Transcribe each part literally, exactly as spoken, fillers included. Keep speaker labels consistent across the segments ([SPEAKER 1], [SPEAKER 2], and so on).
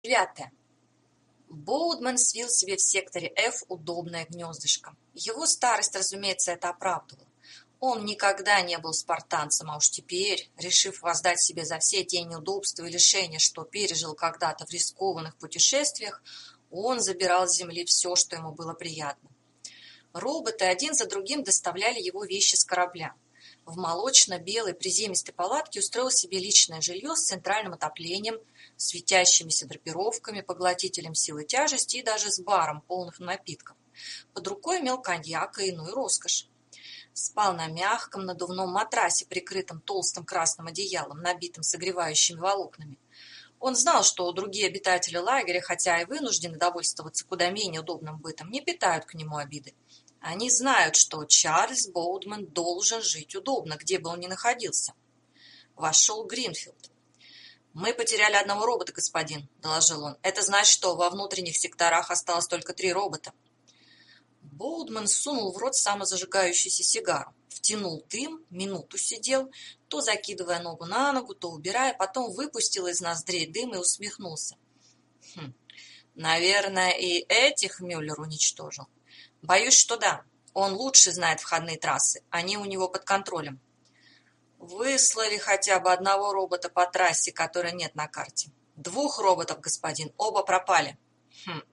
[SPEAKER 1] Девятое. Боудман свил себе в секторе F удобное гнездышко. Его старость, разумеется, это оправдывала. Он никогда не был спартанцем, а уж теперь, решив воздать себе за все те неудобства и лишения, что пережил когда-то в рискованных путешествиях, он забирал с земли все, что ему было приятно. Роботы один за другим доставляли его вещи с корабля. В молочно-белой приземистой палатке устроил себе личное жилье с центральным отоплением, светящимися драпировками, поглотителем силы тяжести и даже с баром, полным напитков. Под рукой имел коньяк и иную роскошь. Спал на мягком надувном матрасе, прикрытом толстым красным одеялом, набитым согревающими волокнами. Он знал, что другие обитатели лагеря, хотя и вынуждены довольствоваться куда менее удобным бытом, не питают к нему обиды. Они знают, что Чарльз Боудман должен жить удобно, где бы он ни находился. Вошел Гринфилд. «Мы потеряли одного робота, господин», — доложил он. «Это значит, что во внутренних секторах осталось только три робота». Боудман сунул в рот самозажигающуюся сигару, втянул дым, минуту сидел, то закидывая ногу на ногу, то убирая, потом выпустил из ноздрей дым и усмехнулся. «Хм, наверное, и этих Мюллер уничтожил. Боюсь, что да. Он лучше знает входные трассы, они у него под контролем. Выслали хотя бы одного робота по трассе, которой нет на карте. Двух роботов, господин, оба пропали. Хм.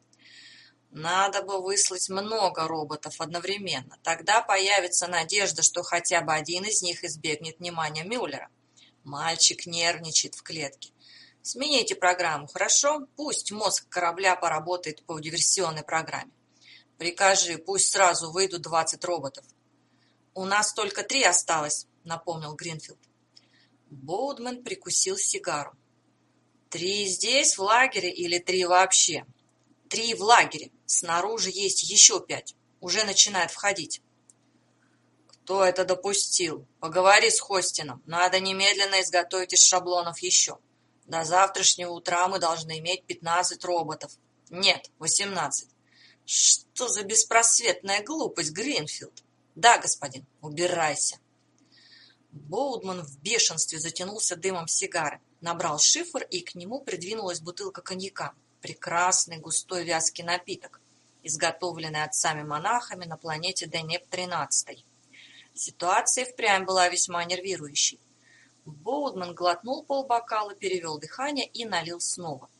[SPEAKER 1] Надо бы выслать много роботов одновременно. Тогда появится надежда, что хотя бы один из них избегнет внимания Мюллера. Мальчик нервничает в клетке. Смените программу, хорошо? Пусть мозг корабля поработает по диверсионной программе. Прикажи, пусть сразу выйдут двадцать роботов. У нас только три осталось, напомнил Гринфилд. Боудман прикусил сигару. Три здесь, в лагере, или три вообще? Три в лагере. Снаружи есть еще пять. Уже начинает входить. Кто это допустил? Поговори с Хостином. Надо немедленно изготовить из шаблонов еще. До завтрашнего утра мы должны иметь пятнадцать роботов. Нет, восемнадцать. Что за беспросветная глупость, Гринфилд? Да, господин, убирайся. Боудман в бешенстве затянулся дымом сигары, набрал шифр, и к нему придвинулась бутылка коньяка. Прекрасный густой вязкий напиток, изготовленный отцами-монахами на планете Денеп-тринадцать. Ситуация впрямь была весьма нервирующей. Боудман глотнул полбокала, перевел дыхание и налил снова.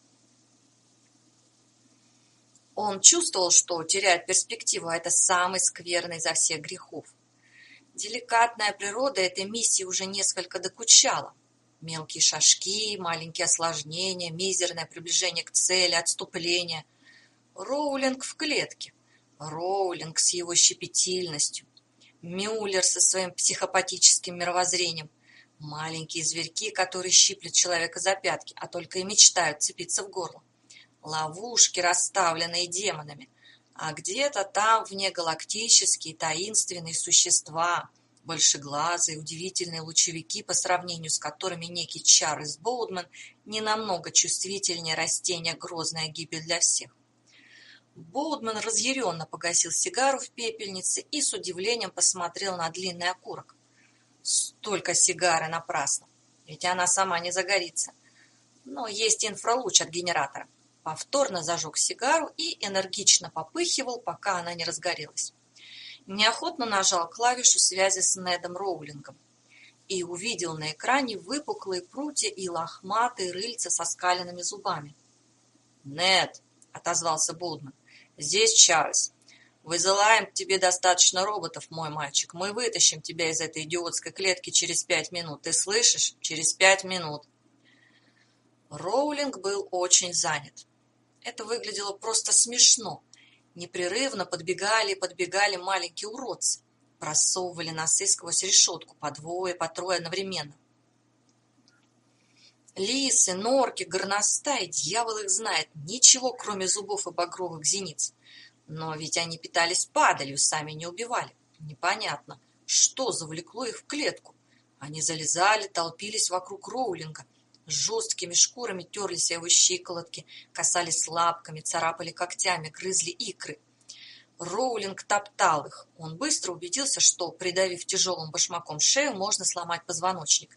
[SPEAKER 1] Он чувствовал, что теряет перспективу, а это самый скверный из всех грехов. Деликатная природа этой миссии уже несколько докучала. Мелкие шажки, маленькие осложнения, мизерное приближение к цели, отступление. Роулинг в клетке. Роулинг с его щепетильностью. Мюллер со своим психопатическим мировоззрением. Маленькие зверьки, которые щиплют человека за пятки, а только и мечтают цепиться в горло. Ловушки, расставленные демонами, а где-то там внегалактические таинственные существа, большеглазые, удивительные лучевики, по сравнению с которыми некий Чарльз Боудман не намного чувствительнее растения «Грозная гибель для всех». Боудман разъяренно погасил сигару в пепельнице и с удивлением посмотрел на длинный окурок. Столько сигары напрасно, ведь она сама не загорится. Но есть инфралуч от генератора. Повторно зажег сигару и энергично попыхивал, пока она не разгорелась. Неохотно нажал клавишу связи с Недом Роулингом и увидел на экране выпуклые прутья и лохматые рыльца со скаленными зубами. «Нед», — отозвался Боудман, — «здесь Чарльз. Вызываем к тебе достаточно роботов, мой мальчик. Мы вытащим тебя из этой идиотской клетки через пять минут. Ты слышишь? Через пять минут». Роулинг был очень занят. Это выглядело просто смешно. Непрерывно подбегали и подбегали маленькие уродцы. Просовывали носы сквозь решетку по двое, по трое одновременно. Лисы, норки, горностаи, дьявол их знает, ничего, кроме зубов и багровых зениц. Но ведь они питались падалью, сами не убивали. Непонятно, что завлекло их в клетку. Они залезали, толпились вокруг Роулинга, с жесткими шкурами терлись о его щиколотки, касались лапками, царапали когтями, грызли икры. Роулинг топтал их. Он быстро убедился, что, придавив тяжелым башмаком шею, можно сломать позвоночник.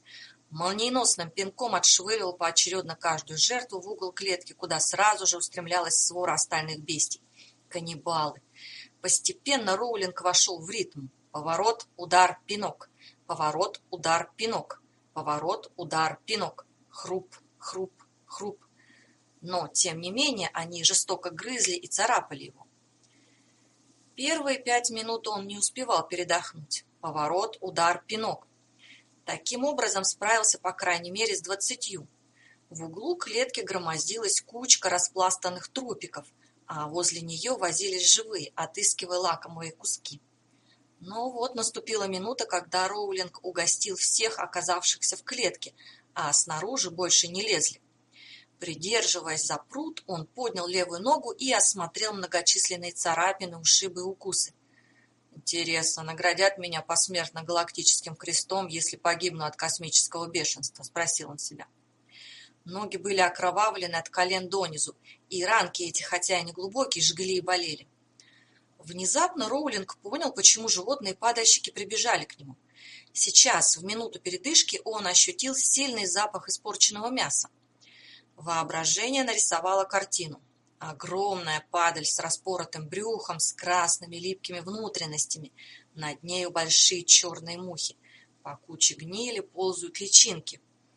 [SPEAKER 1] молниеносным пинком отшвыривал поочередно каждую жертву в угол клетки, куда сразу же устремлялась свора остальных бестий. Каннибалы. Постепенно Роулинг вошел в ритм. Поворот, удар, пинок. Поворот, удар, пинок. Поворот, удар, пинок. Хруп, хруп, хруп. Но, тем не менее, они жестоко грызли и царапали его. Первые пять минут он не успевал передохнуть. Поворот, удар, пинок. Таким образом справился по крайней мере с двадцатью. В углу клетки громоздилась кучка распластанных трупиков, а возле нее возились живые, отыскивая лакомые куски. Но вот наступила минута, когда Роулинг угостил всех оказавшихся в клетке, а снаружи больше не лезли. Придерживаясь за прут, он поднял левую ногу и осмотрел многочисленные царапины, ушибы и укусы. «Интересно, наградят меня посмертно галактическим крестом, если погибну от космического бешенства?» – спросил он себя. Ноги были окровавлены от колен донизу, и ранки эти, хотя и не глубокие, жгли и болели. Внезапно Роулинг понял, почему животные-падальщики прибежали к нему. Сейчас, в минуту передышки, он ощутил сильный запах испорченного мяса. Воображение нарисовало картину. Огромная падаль с распоротым брюхом, с красными липкими внутренностями. Над нею большие черные мухи. По куче гнили ползают личинки.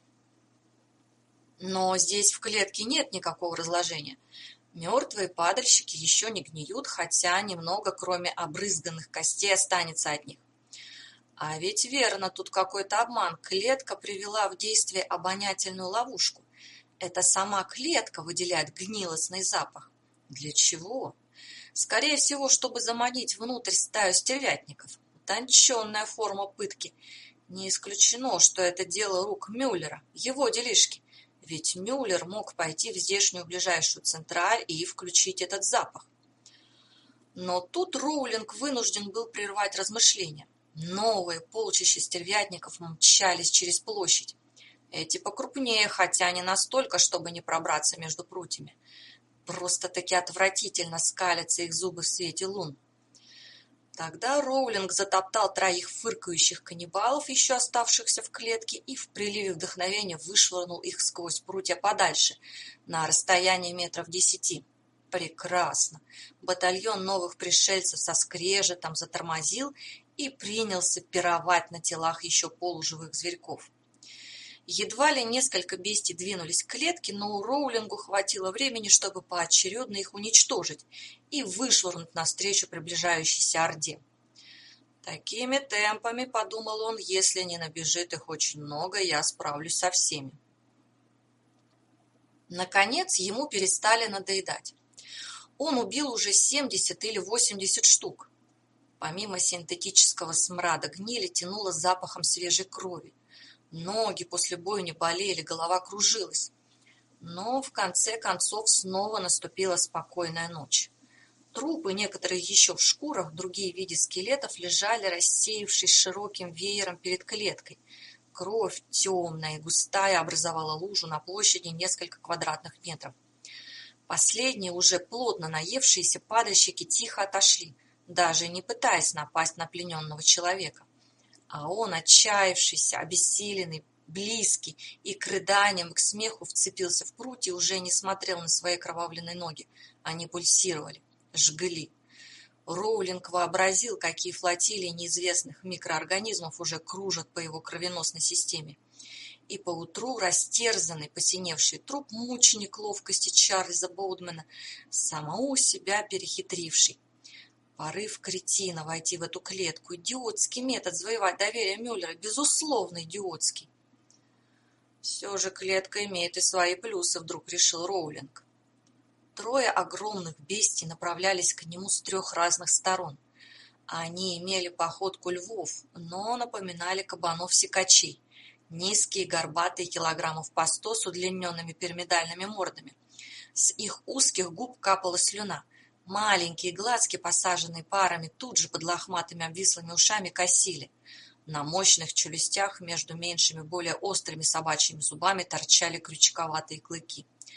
[SPEAKER 1] Но здесь в клетке нет никакого разложения. Мертвые падальщики еще не гниют, хотя немного, кроме обрызганных костей, останется от них. А ведь верно, тут какой-то обман. Клетка привела в действие обонятельную ловушку. Это сама клетка выделяет гнилостный запах. Для чего? Скорее всего, чтобы заманить внутрь стаю стервятников. Утонченная форма пытки. Не исключено, что это дело рук Мюллера, его делишки. Ведь Мюллер мог пойти в здешнюю ближайшую централь и включить этот запах. Но тут Роулинг вынужден был прервать размышления. Новые полчища стервятников мчались через площадь. Эти покрупнее, хотя не настолько, чтобы не пробраться между прутьями. Просто-таки отвратительно скалятся их зубы в свете лун. Тогда Роулинг затоптал троих фыркающих каннибалов, еще оставшихся в клетке, и в приливе вдохновения вышвырнул их сквозь прутья подальше, на расстоянии метров десяти. Прекрасно! Батальон новых пришельцев со скрежетом затормозил и принялся пировать на телах еще полуживых зверьков. Едва ли несколько бестий двинулись к клетке, но у Роулингу хватило времени, чтобы поочередно их уничтожить и вышвырнуть навстречу приближающейся орде. Такими темпами, подумал он, если не набежит их очень много, я справлюсь со всеми. Наконец ему перестали надоедать. Он убил уже семьдесят или восемьдесят штук. Помимо синтетического смрада гнили тянуло запахом свежей крови. Ноги после бойни болели, голова кружилась. Но в конце концов снова наступила спокойная ночь. Трупы, некоторые еще в шкурах, другие в виде скелетов, лежали, рассеявшись широким веером перед клеткой. Кровь, темная и густая, образовала лужу на площади несколько квадратных метров. Последние, уже плотно наевшиеся падальщики, тихо отошли, даже не пытаясь напасть на плененного человека. А он, отчаявшийся, обессиленный, близкий и к рыданиям, и к смеху вцепился в прутья и уже не смотрел на свои кровавленные ноги. Они пульсировали, жгли. Роулинг вообразил, какие флотилии неизвестных микроорганизмов уже кружат по его кровеносной системе. И поутру растерзанный, посиневший труп мученик ловкости Чарльза Боудмана, самого себя перехитривший. Порыв кретина войти в эту клетку, идиотский метод завоевать доверие Мюллера, безусловно идиотский. Все же клетка имеет и свои плюсы, вдруг решил Роулинг. Трое огромных бестий направлялись к нему с трех разных сторон. Они имели походку львов, но напоминали кабанов-сикачей. Низкие, горбатые, килограммов по сто, с удлиненными пирамидальными мордами. С их узких губ капала слюна. Маленькие глазки, посаженные парами, тут же под лохматыми обвислыми ушами косили. На мощных челюстях между меньшими, более острыми собачьими зубами торчали крючковатые клыки.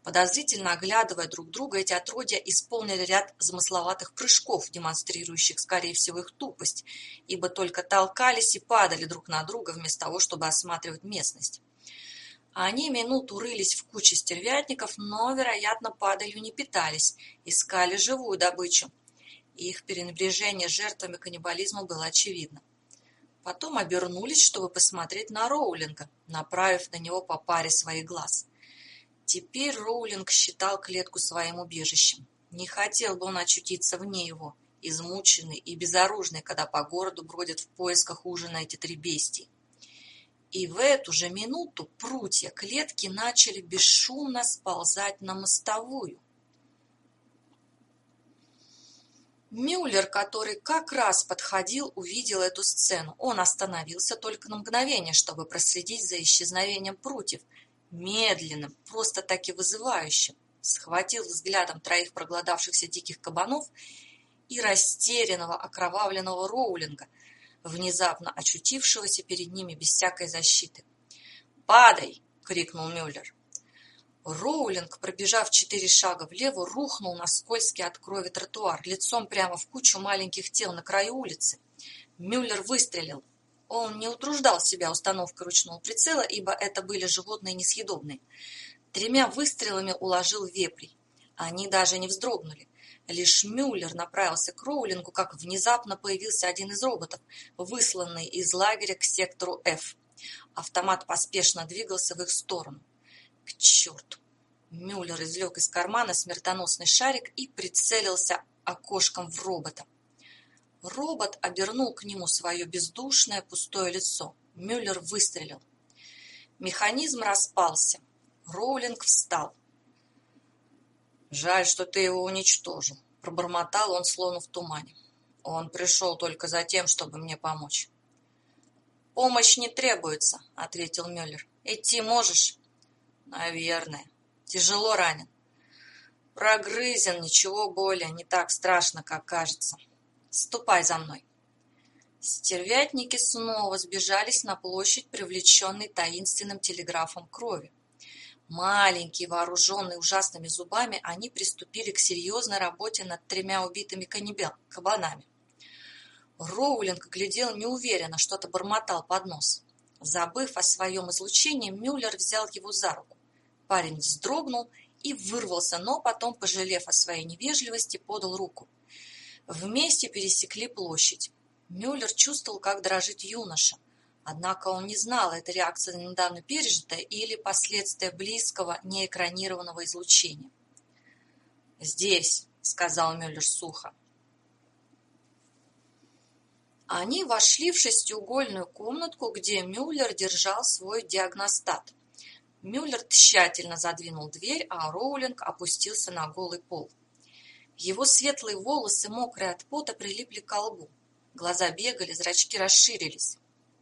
[SPEAKER 1] Подозрительно оглядывая друг друга, эти отродья исполнили ряд замысловатых прыжков, демонстрирующих, скорее всего, их тупость, ибо только толкались и падали друг на друга, вместо того, чтобы осматривать местность. Они минуту рылись в куче стервятников, но, вероятно, падалью не питались, искали живую добычу. Их пренебрежение жертвами каннибализма было очевидно. Потом обернулись, чтобы посмотреть на Роулинга, направив на него по паре своих глаз. Теперь Роулинг считал клетку своим убежищем. Не хотел бы он очутиться вне его, измученный и безоружный, когда по городу бродят в поисках ужина эти три бестии. И в эту же минуту прутья клетки начали бесшумно сползать на мостовую. Мюллер, который как раз подходил, увидел эту сцену. Он остановился только на мгновение, чтобы проследить за исчезновением прутьев, медленным, просто-таки вызывающим, схватил взглядом троих проголодавшихся диких кабанов и растерянного окровавленного Роулинга, внезапно очутившегося перед ними без всякой защиты. «Падай!» — крикнул Мюллер. Роулинг, пробежав четыре шага влево, рухнул на скользкий от крови тротуар, лицом прямо в кучу маленьких тел на краю улицы. Мюллер выстрелил. Он не утруждал себя установкой ручного прицела, ибо это были животные несъедобные. Тремя выстрелами уложил вепрей. Они даже не вздрогнули. Лишь Мюллер направился к Роулингу, как внезапно появился один из роботов, высланный из лагеря к сектору F. Автомат поспешно двигался в их сторону. К черту! Мюллер извлек из кармана смертоносный шарик и прицелился окошком в робота. Робот обернул к нему свое бездушное пустое лицо. Мюллер выстрелил. Механизм распался. Роулинг встал. «Жаль, что ты его уничтожил», — пробормотал он, словно в тумане. «Он пришел только за тем, чтобы мне помочь». «Помощь не требуется», — ответил Мюллер. «Идти можешь?» «Наверное. Тяжело ранен». «Прогрызен, ничего более, не так страшно, как кажется. Ступай за мной». Стервятники снова сбежались на площадь, привлеченной таинственным телеграфом крови. Маленькие, вооруженные ужасными зубами, они приступили к серьезной работе над тремя убитыми каннибал, кабанами. Роулинг глядел неуверенно, что-то бормотал под нос. Забыв о своем излучении, Мюллер взял его за руку. Парень вздрогнул и вырвался, но потом, пожалев о своей невежливости, подал руку. Вместе пересекли площадь. Мюллер чувствовал, как дрожит юноша. Однако он не знал, это реакция на недавно пережитое или последствия близкого неэкранированного излучения. «Здесь», — сказал Мюллер сухо. Они вошли в шестиугольную комнатку, где Мюллер держал свой диагностат. Мюллер тщательно задвинул дверь, а Роулинг опустился на голый пол. Его светлые волосы, мокрые от пота, прилипли к лбу. Глаза бегали, зрачки расширились.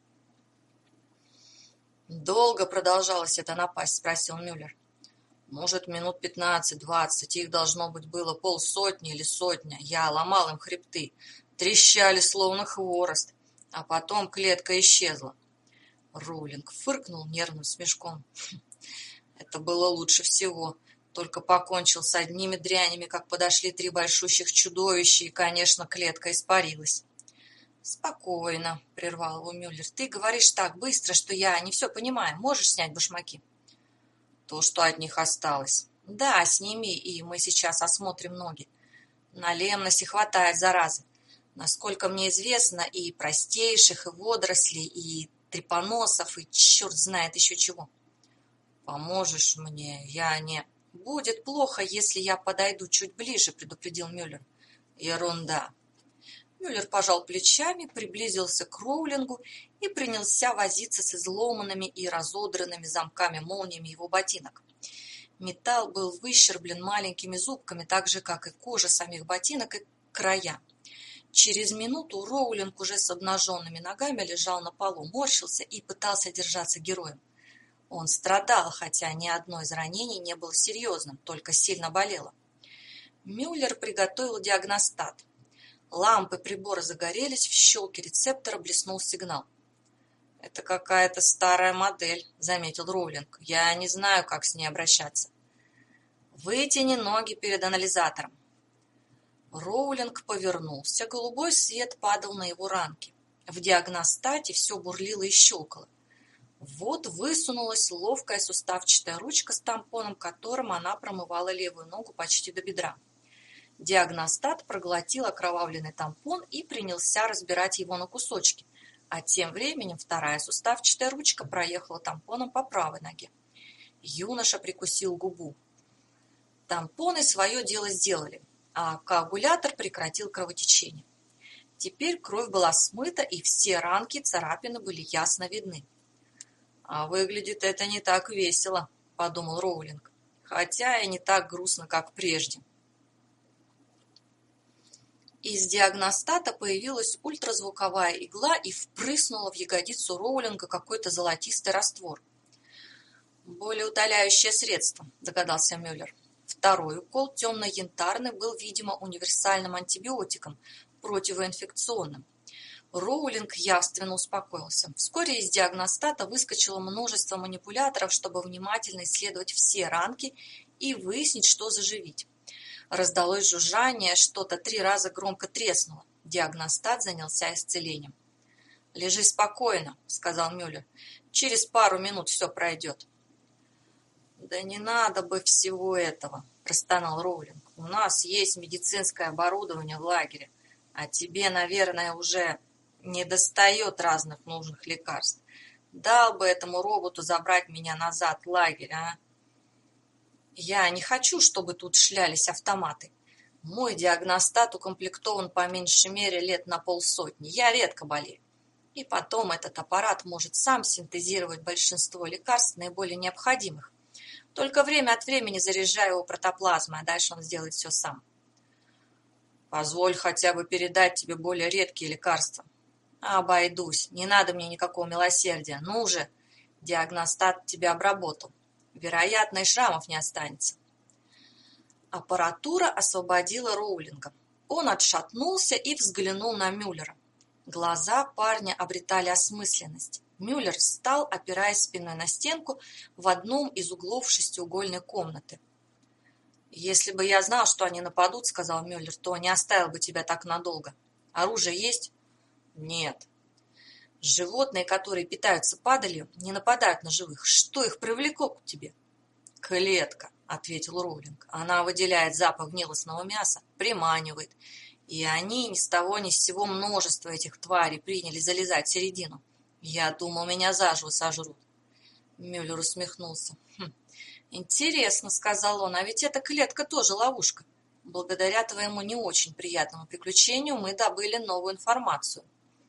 [SPEAKER 1] «Долго продолжалась эта напасть?» — спросил Мюллер. «Может, минут пятнадцать-двадцать. Их должно быть было полсотни или сотня. Я ломал им хребты. Трещали, словно хворост. А потом клетка исчезла». Роулинг фыркнул нервным смешком. «Это было лучше всего. Только покончил с одними дрянями, как подошли три большущих чудовища, и, конечно, клетка испарилась». «Спокойно», — прервал его Мюллер. «Ты говоришь так быстро, что я не все понимаю. Можешь снять башмаки?» «То, что от них осталось». «Да, сними, и мы сейчас осмотрим ноги. На лемносе хватает заразы. Насколько мне известно, и простейших, и водорослей, и трепаносов, и черт знает еще чего». «Поможешь мне? Я не...» «Будет плохо, если я подойду чуть ближе», — предупредил Мюллер. «Ерунда». Мюллер пожал плечами, приблизился к Роулингу и принялся возиться с изломанными и разодранными замками-молниями его ботинок. Металл был выщерблен маленькими зубками, так же, как и кожа самих ботинок и края. Через минуту Роулинг уже с обнаженными ногами лежал на полу, морщился и пытался держаться героем. Он страдал, хотя ни одно из ранений не было серьезным, только сильно болело. Мюллер приготовил диагностат. Лампы прибора загорелись, в щелке рецептора блеснул сигнал. «Это какая-то старая модель», — заметил Роулинг. «Я не знаю, как с ней обращаться». Вытяни ноги перед анализатором. Роулинг повернулся, голубой свет падал на его ранки. В диагностате все бурлило и щелкало. Вот высунулась ловкая суставчатая ручка с тампоном, которым она промывала левую ногу почти до бедра. Диагностат проглотил окровавленный тампон и принялся разбирать его на кусочки, а тем временем вторая суставчатая ручка проехала тампоном по правой ноге. Юноша прикусил губу. Тампоны свое дело сделали, а коагулятор прекратил кровотечение. Теперь кровь была смыта, и все ранки и царапины были ясно видны. «А выглядит это не так весело», — подумал Роулинг, «хотя и не так грустно, как прежде». Из диагностата появилась ультразвуковая игла и впрыснула в ягодицу Роулинга какой-то золотистый раствор. «Болеутоляющее средство», — догадался Мюллер. Второй укол, темно-янтарный, был, видимо, универсальным антибиотиком, противоинфекционным. Роулинг явственно успокоился. Вскоре из диагностата выскочило множество манипуляторов, чтобы внимательно исследовать все ранки и выяснить, что заживить. Раздалось жужжание, что-то три раза громко треснуло. Диагностат занялся исцелением. «Лежи спокойно», — сказал Мюллер. «Через пару минут все пройдет». «Да не надо бы всего этого», — простонал Роулинг. «У нас есть медицинское оборудование в лагере, а тебе, наверное, уже не достает разных нужных лекарств. Дал бы этому роботу забрать меня назад в лагерь, а?» «Я не хочу, чтобы тут шлялись автоматы. Мой диагностат укомплектован по меньшей мере лет на полсотни. Я редко болею. И потом этот аппарат может сам синтезировать большинство лекарств, наиболее необходимых. Только время от времени заряжаю его протоплазмой, а дальше он сделает все сам». «Позволь хотя бы передать тебе более редкие лекарства». «Обойдусь. Не надо мне никакого милосердия. Ну же, диагностат тебя обработал. Вероятно, и шрамов не останется». Аппаратура освободила Роулинга. Он отшатнулся и взглянул на Мюллера. Глаза парня обретали осмысленность. Мюллер встал, опираясь спиной на стенку в одном из углов шестиугольной комнаты. «Если бы я знал, что они нападут, — сказал Мюллер, — то не оставил бы тебя так надолго. Оружие есть?» «Нет». «Животные, которые питаются падалью, не нападают на живых. Что их привлекло к тебе?» «Клетка», — ответил Роулинг. «Она выделяет запах гнилостного мяса, приманивает. И они ни с того ни с сего множество этих тварей приняли залезать в середину. Я думал, меня заживо сожрут». Мюллер усмехнулся. «Хм, интересно, — сказал он, — а ведь эта клетка тоже ловушка. Благодаря твоему не очень приятному приключению мы добыли новую информацию.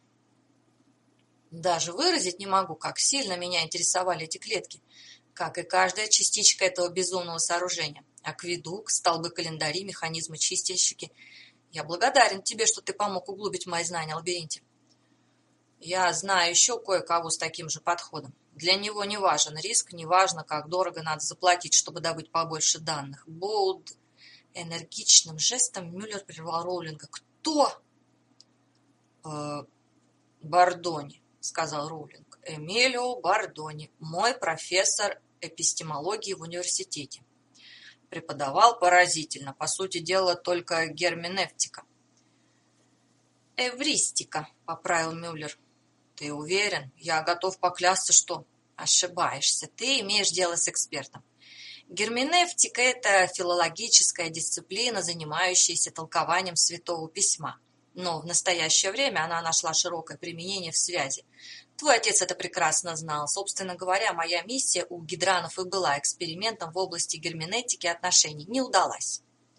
[SPEAKER 1] Даже выразить не могу, как сильно меня интересовали эти клетки, как и каждая частичка этого безумного сооружения. Акведук, столбы, календари, механизмы, чистильщики. Я благодарен тебе, что ты помог углубить мои знания о лабиринте. Я знаю еще кое-кого с таким же подходом. Для него не важен риск, не важно, как дорого надо заплатить, чтобы добыть побольше данных. Болд...» Энергичным жестом Мюллер прервал Роулинга. «Кто?» «Э, Бордони», — сказал Роулинг. «Эмилио Бордони, мой профессор эпистемологии в университете. Преподавал поразительно, по сути дела, только герменевтика». «Эвристика», — поправил Мюллер. «Ты уверен? Я готов поклясться, что...» «Ошибаешься. Ты имеешь дело с экспертом. Герменевтика – это филологическая дисциплина, занимающаяся толкованием Святого Письма. Но в настоящее время она нашла широкое применение в связи. Твой отец это прекрасно знал. Собственно говоря, моя миссия у гидранов и была экспериментом в области герменевтики отношений. Не удалась».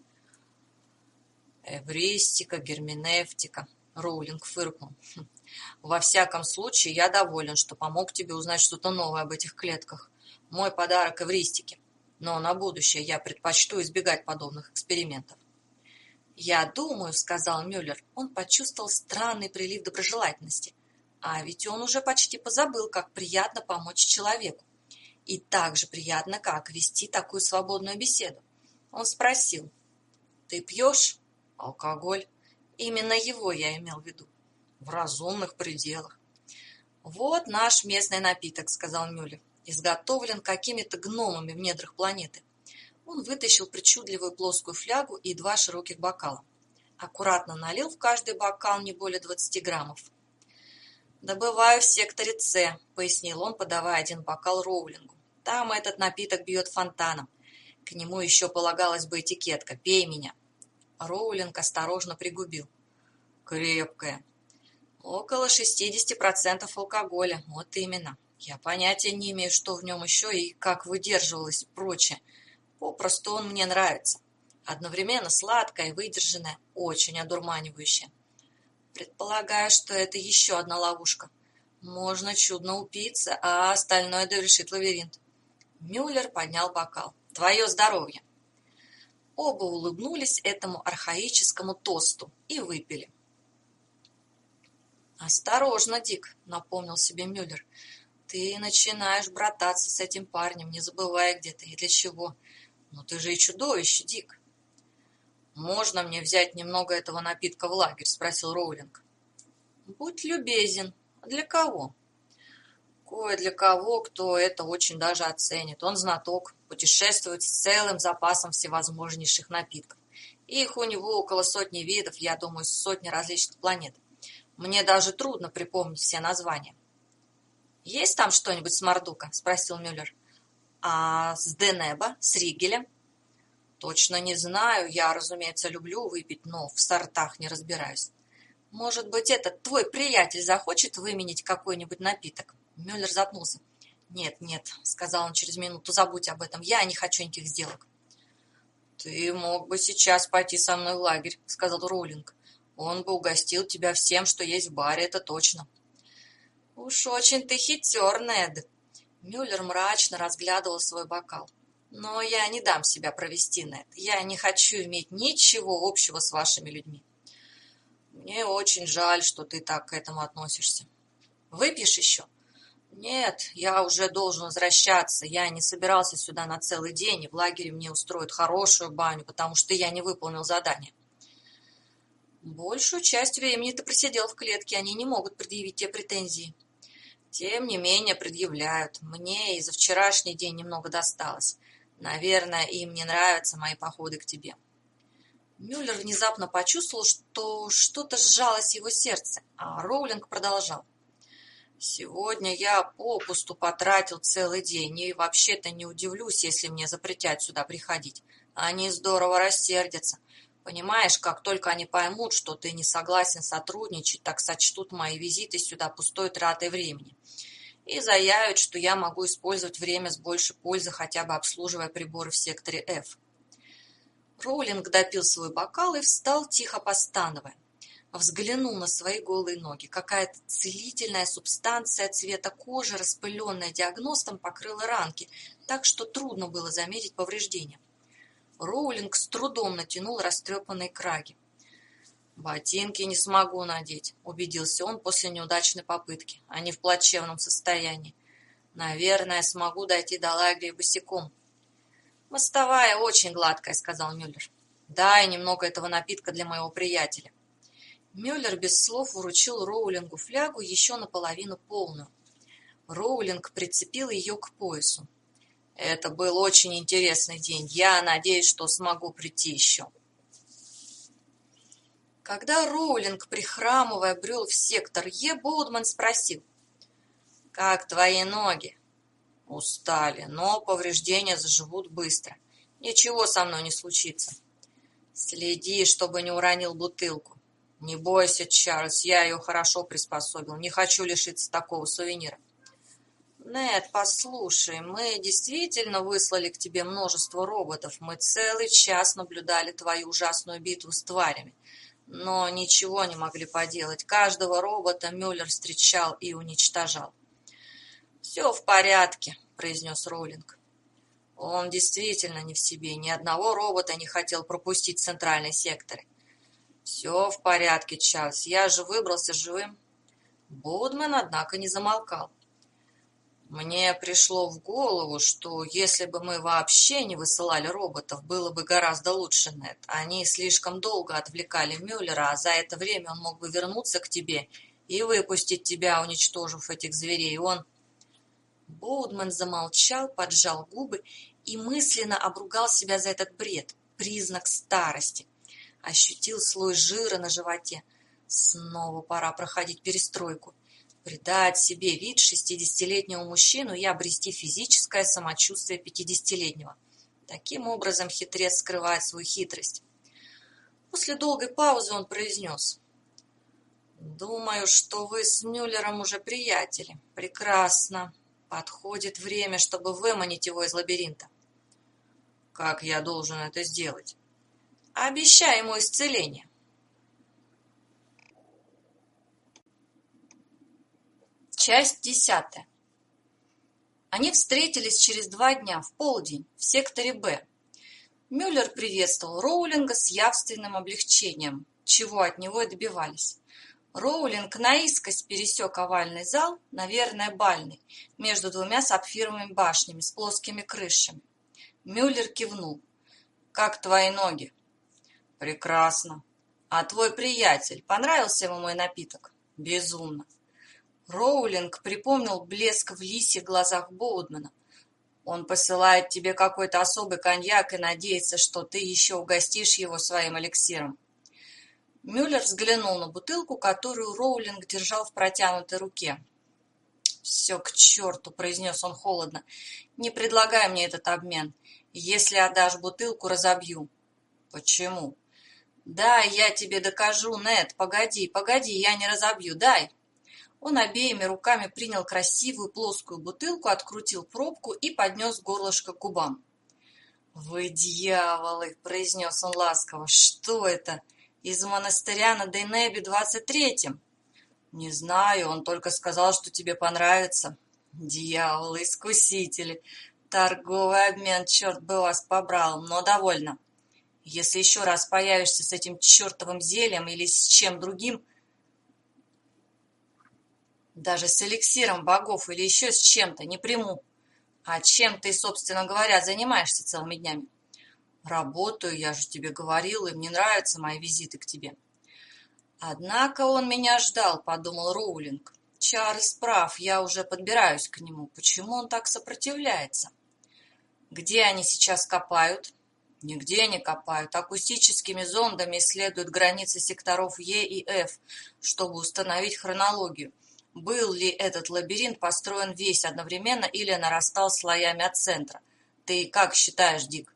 [SPEAKER 1] «Эвристика, герменевтика», — Роулинг фыркнул. «Хм. Во всяком случае, я доволен, что помог тебе узнать что-то новое об этих клетках. Мой подарок эвристике. Но на будущее я предпочту избегать подобных экспериментов». «Я думаю, — сказал Мюллер, — он почувствовал странный прилив доброжелательности. А ведь он уже почти позабыл, как приятно помочь человеку. И так же приятно, как вести такую свободную беседу. Он спросил: «Ты пьешь?» «Алкоголь». Именно его я имел в виду. В разумных пределах. «Вот наш местный напиток, — сказал Мюллер, — изготовлен какими-то гномами в недрах планеты. Он вытащил причудливую плоскую флягу и два широких бокала. Аккуратно налил в каждый бокал не более двадцати граммов. «Добываю в секторе С», — пояснил он, подавая один бокал Роулингу. «Там этот напиток бьет фонтаном. К нему еще полагалась бы этикетка «Пей меня». Роулинг осторожно пригубил. «Крепкое. Около шестидесяти процентов алкоголя. Вот именно. Я понятия не имею, что в нем еще и как выдерживалось и прочее. Попросту он мне нравится. Одновременно сладкое, выдержанное, очень одурманивающее. Предполагаю, что это еще одна ловушка. Можно чудно упиться, а остальное довершит лабиринт». Мюллер поднял бокал. «Твое здоровье!» Оба улыбнулись этому архаическому тосту и выпили. «Осторожно, Дик», — напомнил себе Мюллер. «Ты начинаешь брататься с этим парнем, не забывая, где ты и для чего. Но ты же и чудовище, Дик». «Можно мне взять немного этого напитка в лагерь?» — спросил Роулинг. «Будь любезен. Для кого?» «Кое для кого, кто это очень даже оценит. Он знаток, путешествует с целым запасом всевозможнейших напитков. Их у него около сотни видов, я думаю, с сотни различных планет. Мне даже трудно припомнить все названия». «Есть там что-нибудь с Мардука?» — спросил Мюллер. «А с Денеба, с Ригеля?» «Точно не знаю. Я, разумеется, люблю выпить, но в сортах не разбираюсь. Может быть, этот твой приятель захочет выменить какой-нибудь напиток?» Мюллер запнулся. «Нет, нет», — сказал он через минуту, — «забудь об этом. Я не хочу никаких сделок». «Ты мог бы сейчас пойти со мной в лагерь», — сказал Роулинг. «Он бы угостил тебя всем, что есть в баре, это точно». «Уж очень ты хитер, Нед». Мюллер мрачно разглядывал свой бокал. «Но я не дам себя провести, Нед. Я не хочу иметь ничего общего с вашими людьми». «Мне очень жаль, что ты так к этому относишься». «Выпьешь еще?» «Нет, я уже должен возвращаться. Я не собирался сюда на целый день, и в лагере мне устроят хорошую баню, потому что я не выполнил задание». «Большую часть времени ты просидел в клетке, они не могут предъявить тебе претензии». «Тем не менее предъявляют. Мне и за вчерашний день немного досталось. Наверное, им не нравятся мои походы к тебе». Мюллер внезапно почувствовал, что что-то сжалось в его сердце, а Роулинг продолжал. «Сегодня я попусту потратил целый день, и вообще-то не удивлюсь, если мне запретят сюда приходить. Они здорово рассердятся. Понимаешь, как только они поймут, что ты не согласен сотрудничать, так сочтут мои визиты сюда пустой тратой времени. И заявят, что я могу использовать время с большей пользой, хотя бы обслуживая приборы в секторе F». Роулинг допил свой бокал и встал, тихо постановая. Взглянул на свои голые ноги. Какая-то целительная субстанция цвета кожи, распыленная диагностом, покрыла ранки, так что трудно было заметить повреждения. Роулинг с трудом натянул растрепанные краги. «Ботинки не смогу надеть», — убедился он после неудачной попытки. «Они в плачевном состоянии. Наверное, смогу дойти до лагеря босиком». «Мостовая очень гладкая», — сказал Мюллер. «Дай немного этого напитка для моего приятеля». Мюллер без слов вручил Роулингу флягу еще наполовину полную. Роулинг прицепил ее к поясу. «Это был очень интересный день. Я надеюсь, что смогу прийти еще». Когда Роулинг, прихрамывая, брел в сектор Е, Боудман спросил. «Как твои ноги?» «Устали, но повреждения заживут быстро. Ничего со мной не случится». «Следи, чтобы не уронил бутылку». «Не бойся, Чарльз, я ее хорошо приспособил. Не хочу лишиться такого сувенира». «Нед, послушай, мы действительно выслали к тебе множество роботов. Мы целый час наблюдали твою ужасную битву с тварями, но ничего не могли поделать. Каждого робота Мюллер встречал и уничтожал». «Все в порядке», — произнес Роулинг. Он действительно не в себе. Ни одного робота не хотел пропустить в центральный сектор. «Все в порядке, Чарльз. Я же выбрался живым». Боудман, однако, не замолкал. «Мне пришло в голову, что если бы мы вообще не высылали роботов, было бы гораздо лучше, Нед. Они слишком долго отвлекали Мюллера, а за это время он мог бы вернуться к тебе и выпустить тебя, уничтожив этих зверей. Он...» Боудман замолчал, поджал губы и мысленно обругал себя за этот бред, признак старости. Ощутил слой жира на животе. Снова пора проходить перестройку, придать себе вид шестидесятилетнего мужчину и обрести физическое самочувствие пятидесятилетнего. Таким образом хитрец скрывает свою хитрость. После долгой паузы он произнес: «Думаю, что вы с Мюллером уже приятели. Прекрасно. Подходит время, чтобы выманить его из лабиринта». «Как я должен это сделать?» «Обещай ему исцеление». Часть десятая. Они встретились через два дня, в полдень, в секторе Б. Мюллер приветствовал Роулинга с явственным облегчением, чего от него и добивались. Роулинг наискось пересек овальный зал, наверное, бальный, между двумя сапфировыми башнями с плоскими крышами. Мюллер кивнул. «Как твои ноги?» «Прекрасно. А твой приятель, понравился ему мой напиток?» «Безумно». Роулинг припомнил блеск в лисьих глазах Боудмана. «Он посылает тебе какой-то особый коньяк и надеется, что ты еще угостишь его своим эликсиром». Мюллер взглянул на бутылку, которую Роулинг держал в протянутой руке. «Все к черту», — произнес он холодно. «Не предлагай мне этот обмен. Если отдашь бутылку, разобью». «Почему?» «Дай, я тебе докажу, Нед. Погоди, погоди, я не разобью. Дай». Он обеими руками принял красивую плоскую бутылку, открутил пробку и поднес горлышко к губам. «Вы дьяволы!» — произнес он ласково. «Что это? Из монастыря на Дейнебе двадцать третьем?» «Не знаю, он только сказал, что тебе понравится». «Дьяволы, искусители! Торговый обмен, черт бы вас побрал, но довольно. Если еще раз появишься с этим чертовым зельем или с чем другим, даже с эликсиром богов или еще с чем-то, не приму. А чем ты, собственно говоря, занимаешься целыми днями?» «Работаю, я же тебе говорил, и мне нравятся мои визиты к тебе». «Однако он меня ждал», — подумал Роулинг. «Чарльз прав, я уже подбираюсь к нему. Почему он так сопротивляется?» «Где они сейчас копают?» «Нигде не копают. Акустическими зондами исследуют границы секторов Е и Ф, чтобы установить хронологию. Был ли этот лабиринт построен весь одновременно или нарастал слоями от центра? Ты как считаешь, Дик?»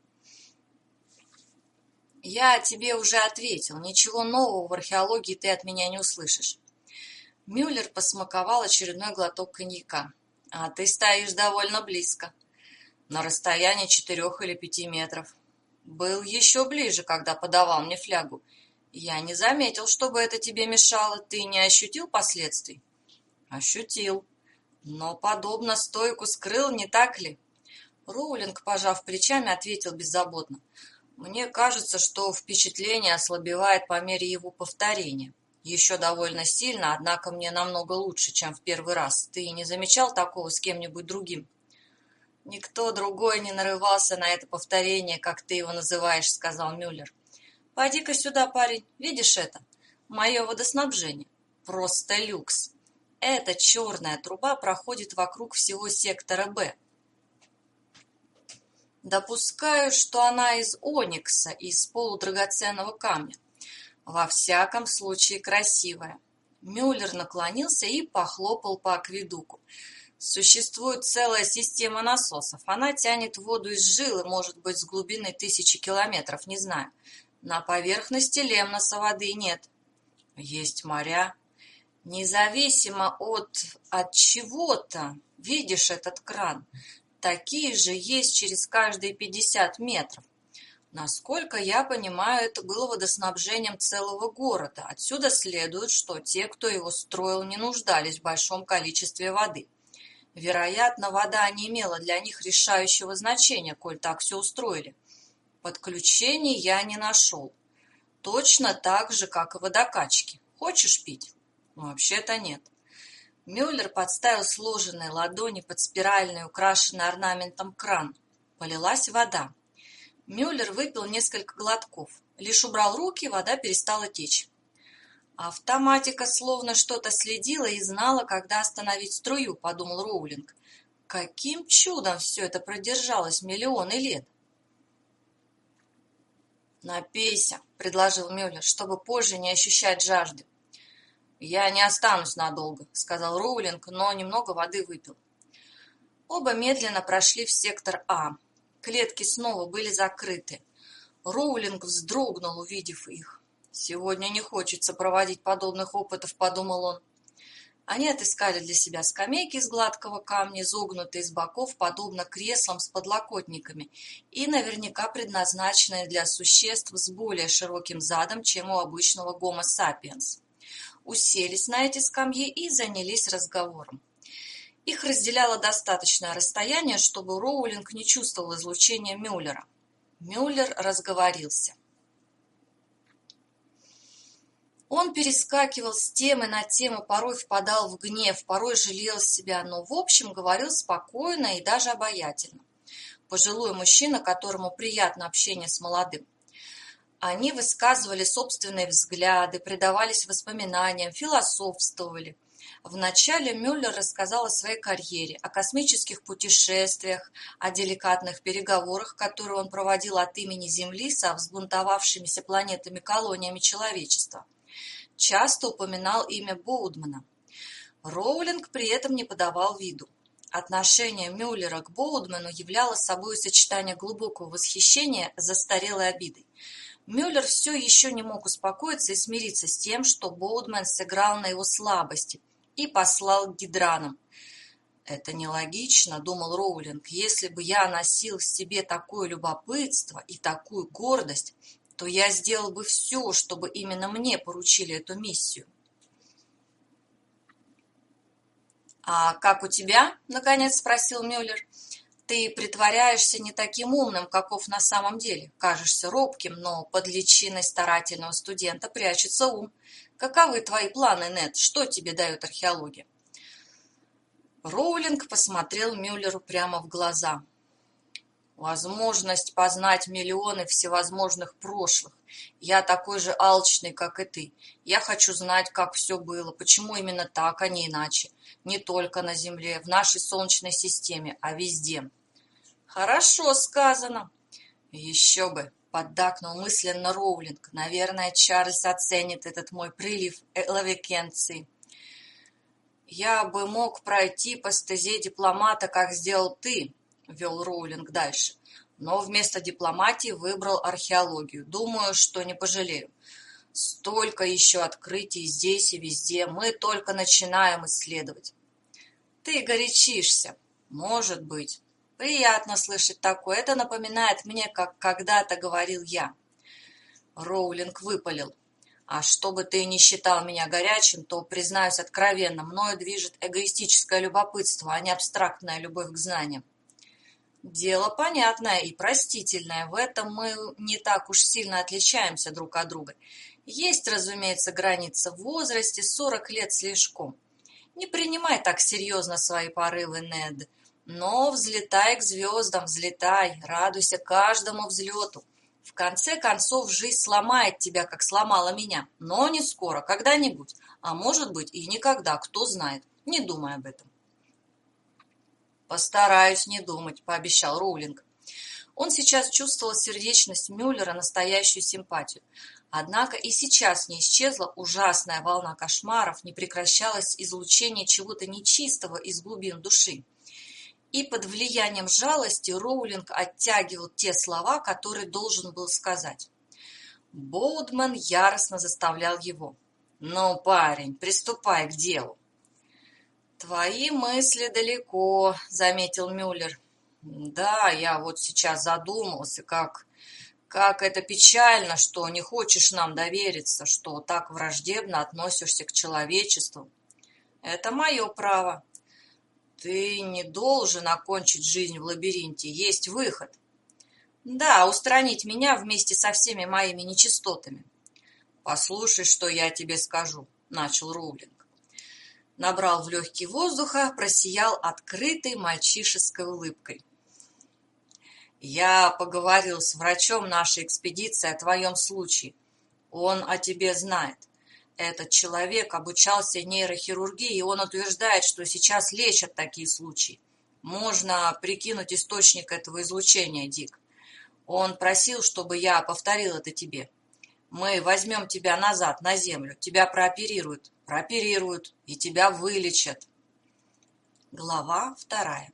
[SPEAKER 1] «Я тебе уже ответил. Ничего нового в археологии ты от меня не услышишь». Мюллер посмаковал очередной глоток коньяка. «А ты стоишь довольно близко. На расстоянии четырех или пяти метров. Был еще ближе, когда подавал мне флягу. Я не заметил, чтобы это тебе мешало. Ты не ощутил последствий?» «Ощутил. Но, подобно, стойку скрыл, не так ли?» Роулинг, пожав плечами, ответил беззаботно. «Мне кажется, что впечатление ослабевает по мере его повторения. Еще довольно сильно, однако мне намного лучше, чем в первый раз. Ты не замечал такого с кем-нибудь другим?» «Никто другой не нарывался на это повторение, как ты его называешь», — сказал Мюллер. «Поди-ка сюда, парень. Видишь это? Мое водоснабжение. Просто люкс. Эта черная труба проходит вокруг всего сектора Б. Допускаю, что она из оникса, из полудрагоценного камня. Во всяком случае красивая». Мюллер наклонился и похлопал по акведуку. «Существует целая система насосов. Она тянет воду из жилы, может быть, с глубины тысячи километров, не знаю. На поверхности Лемноса воды нет. Есть моря. Независимо от, от чего-то, видишь этот кран, такие же есть через каждые пятьдесят метров. Насколько я понимаю, это было водоснабжением целого города. Отсюда следует, что те, кто его строил, не нуждались в большом количестве воды. Вероятно, вода не имела для них решающего значения, коль так все устроили. Подключений я не нашел. Точно так же, как и водокачки. Хочешь пить?» «Вообще-то нет». Мюллер подставил сложенные ладони под спиральный, украшенный орнаментом кран. Полилась вода. Мюллер выпил несколько глотков. Лишь убрал руки, вода перестала течь. «Автоматика словно что-то следила и знала, когда остановить струю», — подумал Роулинг. Каким чудом все это продержалось миллионы лет? «Напейся», — предложил Мюллер, чтобы позже не ощущать жажды. «Я не останусь надолго», — сказал Роулинг, но немного воды выпил. Оба медленно прошли в сектор А. Клетки снова были закрыты. Роулинг вздрогнул, увидев их. «Сегодня не хочется проводить подобных опытов», — подумал он. Они отыскали для себя скамейки из гладкого камня, изогнутые с боков, подобно креслам с подлокотниками, и наверняка предназначенные для существ с более широким задом, чем у обычного Homo sapiens. Уселись на эти скамьи и занялись разговором. Их разделяло достаточное расстояние, чтобы Роулинг не чувствовал излучения Мюллера. Мюллер разговорился. Он перескакивал с темы на тему, порой впадал в гнев, порой жалел себя, но в общем говорил спокойно и даже обаятельно. Пожилой мужчина, которому приятно общение с молодым. Они высказывали собственные взгляды, предавались воспоминаниям, философствовали. Вначале Мюллер рассказал о своей карьере, о космических путешествиях, о деликатных переговорах, которые он проводил от имени Земли со взбунтовавшимися планетами-колониями человечества. Часто упоминал имя Боудмана. Роулинг при этом не подавал виду. Отношение Мюллера к Боудману являло собой сочетание глубокого восхищения с застарелой обидой. Мюллер все еще не мог успокоиться и смириться с тем, что Боудман сыграл на его слабости и послал к гидранам. «Это нелогично», — думал Роулинг, — «если бы я носил в себе такое любопытство и такую гордость, то я сделал бы все, чтобы именно мне поручили эту миссию». «А как у тебя?» — наконец спросил Мюллер. «Ты притворяешься не таким умным, каков на самом деле. Кажешься робким, но под личиной старательного студента прячется ум. Каковы твои планы, Нед? Что тебе дает археология?» Роулинг посмотрел Мюллеру прямо в глаза. «Возможность познать миллионы всевозможных прошлых. Я такой же алчный, как и ты. Я хочу знать, как все было, почему именно так, а не иначе. Не только на Земле, в нашей Солнечной системе, а везде». «Хорошо сказано». «Еще бы», — поддакнул мысленно Роулинг. «Наверное, Чарльз оценит этот мой прилив элавикенции. Я бы мог пройти по стезе дипломата, как сделал ты», — вел Роулинг дальше. «Но вместо дипломатии выбрал археологию. Думаю, что не пожалею. Столько еще открытий здесь и везде. Мы только начинаем исследовать». «Ты горячишься». «Может быть. Приятно слышать такое. Это напоминает мне, как когда-то говорил я». Роулинг выпалил. «А чтобы ты не считал меня горячим, то, признаюсь откровенно, мною движет эгоистическое любопытство, а не абстрактная любовь к знаниям». «Дело понятное и простительное. В этом мы не так уж сильно отличаемся друг от друга. Есть, разумеется, граница в возрасте, сорок лет слишком. Не принимай так серьезно свои порывы, Нед. Но взлетай к звездам, взлетай, радуйся каждому взлету. В конце концов, жизнь сломает тебя, как сломала меня. Но не скоро, когда-нибудь. А может быть и никогда, кто знает. Не думай об этом». «Постараюсь не думать», — пообещал Роулинг. Он сейчас чувствовал сердечность Мюллера, настоящую симпатию. Однако и сейчас не исчезла ужасная волна кошмаров, не прекращалось излучение чего-то нечистого из глубин души. И под влиянием жалости Роулинг оттягивал те слова, которые должен был сказать. Боудман яростно заставлял его. «Ну, парень, приступай к делу». «Твои мысли далеко», — заметил Мюллер. «Да, я вот сейчас задумался, как, как это печально, что не хочешь нам довериться, что так враждебно относишься к человечеству. Это мое право. Ты не должен окончить жизнь в лабиринте, есть выход. Да, устранить меня вместе со всеми моими нечистотами». «Послушай, что я тебе скажу», — начал Роулинг. Набрал в легкие воздуха, просиял открытой мальчишеской улыбкой. «Я поговорил с врачом нашей экспедиции о твоем случае. Он о тебе знает. Этот человек обучался нейрохирургии, и он утверждает, что сейчас лечат такие случаи. Можно прикинуть источник этого излучения, Дик. Он просил, чтобы я повторил это тебе. Мы возьмем тебя назад, на Землю, тебя прооперируют, прооперируют, и тебя вылечат. Глава вторая.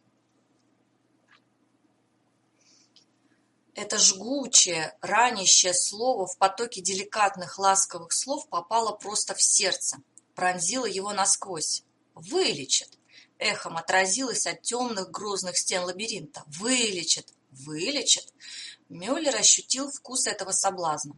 [SPEAKER 1] Это жгучее, ранящее слово в потоке деликатных ласковых слов попало просто в сердце, пронзило его насквозь. Вылечат. Эхом отразилось от темных грозных стен лабиринта. Вылечат, вылечат. Мюллер ощутил вкус этого соблазна.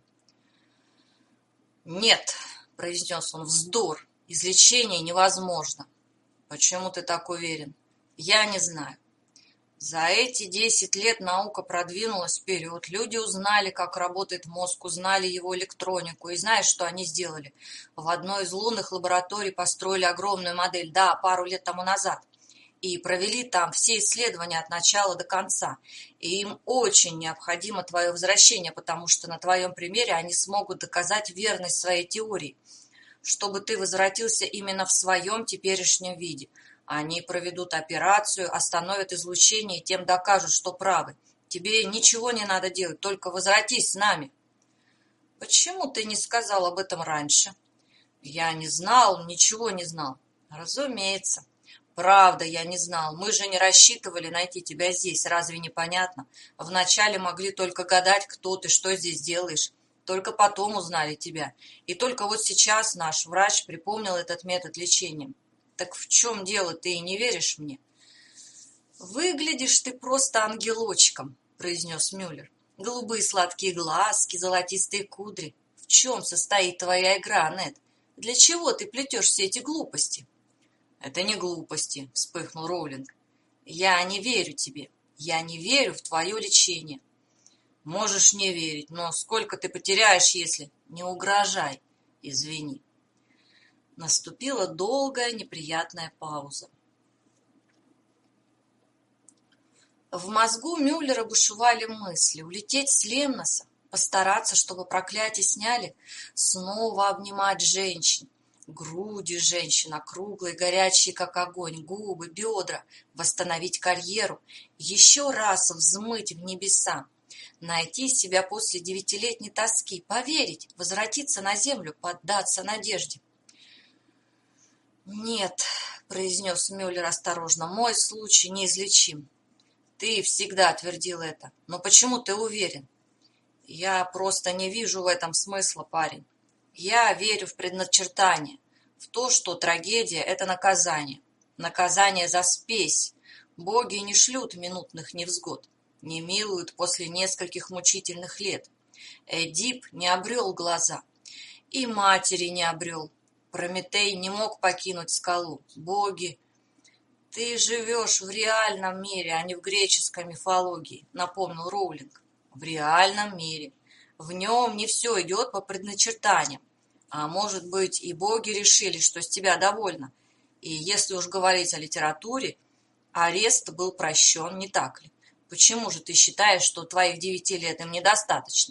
[SPEAKER 1] «Нет», — произнес он, — «вздор, излечение невозможно». «Почему ты так уверен?» «Я не знаю. За эти десять лет наука продвинулась вперед, люди узнали, как работает мозг, узнали его электронику, и знаешь, что они сделали? В одной из лунных лабораторий построили огромную модель, да, пару лет тому назад, и провели там все исследования от начала до конца, и им очень необходимо твое возвращение, потому что на твоем примере они смогут доказать верность своей теории, чтобы ты возвратился именно в своем теперешнем виде. Они проведут операцию, остановят излучение и тем докажут, что правы. Тебе ничего не надо делать, только возвратись с нами. Почему ты не сказал об этом раньше? Я не знал, ничего не знал. Разумеется. Правда, я не знал. Мы же не рассчитывали найти тебя здесь, разве не понятно? Вначале могли только гадать, кто ты, что здесь делаешь. Только потом узнали тебя. И только вот сейчас наш врач припомнил этот метод лечения. Так в чем дело, ты и не веришь мне? Выглядишь ты просто ангелочком, произнес Мюллер. Голубые сладкие глазки, золотистые кудри. В чем состоит твоя игра, Нед? Для чего ты плетешь все эти глупости? Это не глупости, вспыхнул Роулинг. Я не верю тебе. Я не верю в твое лечение. Можешь не верить, но сколько ты потеряешь, если... Не угрожай, извини. Наступила долгая неприятная пауза. В мозгу Мюллера бушевали мысли: улететь с Лемноса, постараться, чтобы проклятие сняли, снова обнимать женщин, груди женщин, округлые, горячие, как огонь, губы, бедра, восстановить карьеру, еще раз взмыть в небеса, найти себя после девятилетней тоски, поверить, возвратиться на землю, поддаться надежде. «Нет», — произнес Мюллер осторожно, — «мой случай неизлечим». «Ты всегда твердил это. Но почему ты уверен?» «Я просто не вижу в этом смысла, парень. Я верю в предначертание, в то, что трагедия — это наказание. Наказание за спесь. Боги не шлют минутных невзгод, не милуют после нескольких мучительных лет. Эдип не обрел глаза, и матери не обрел. Прометей не мог покинуть скалу. Боги... Ты живешь в реальном мире, а не в греческой мифологии, напомнил Роулинг. В реальном мире. В нем не все идет по предначертаниям. А может быть, и боги решили, что с тебя довольно. И если уж говорить о литературе, арест был прощен, не так ли? Почему же ты считаешь, что твоих девяти лет им недостаточно?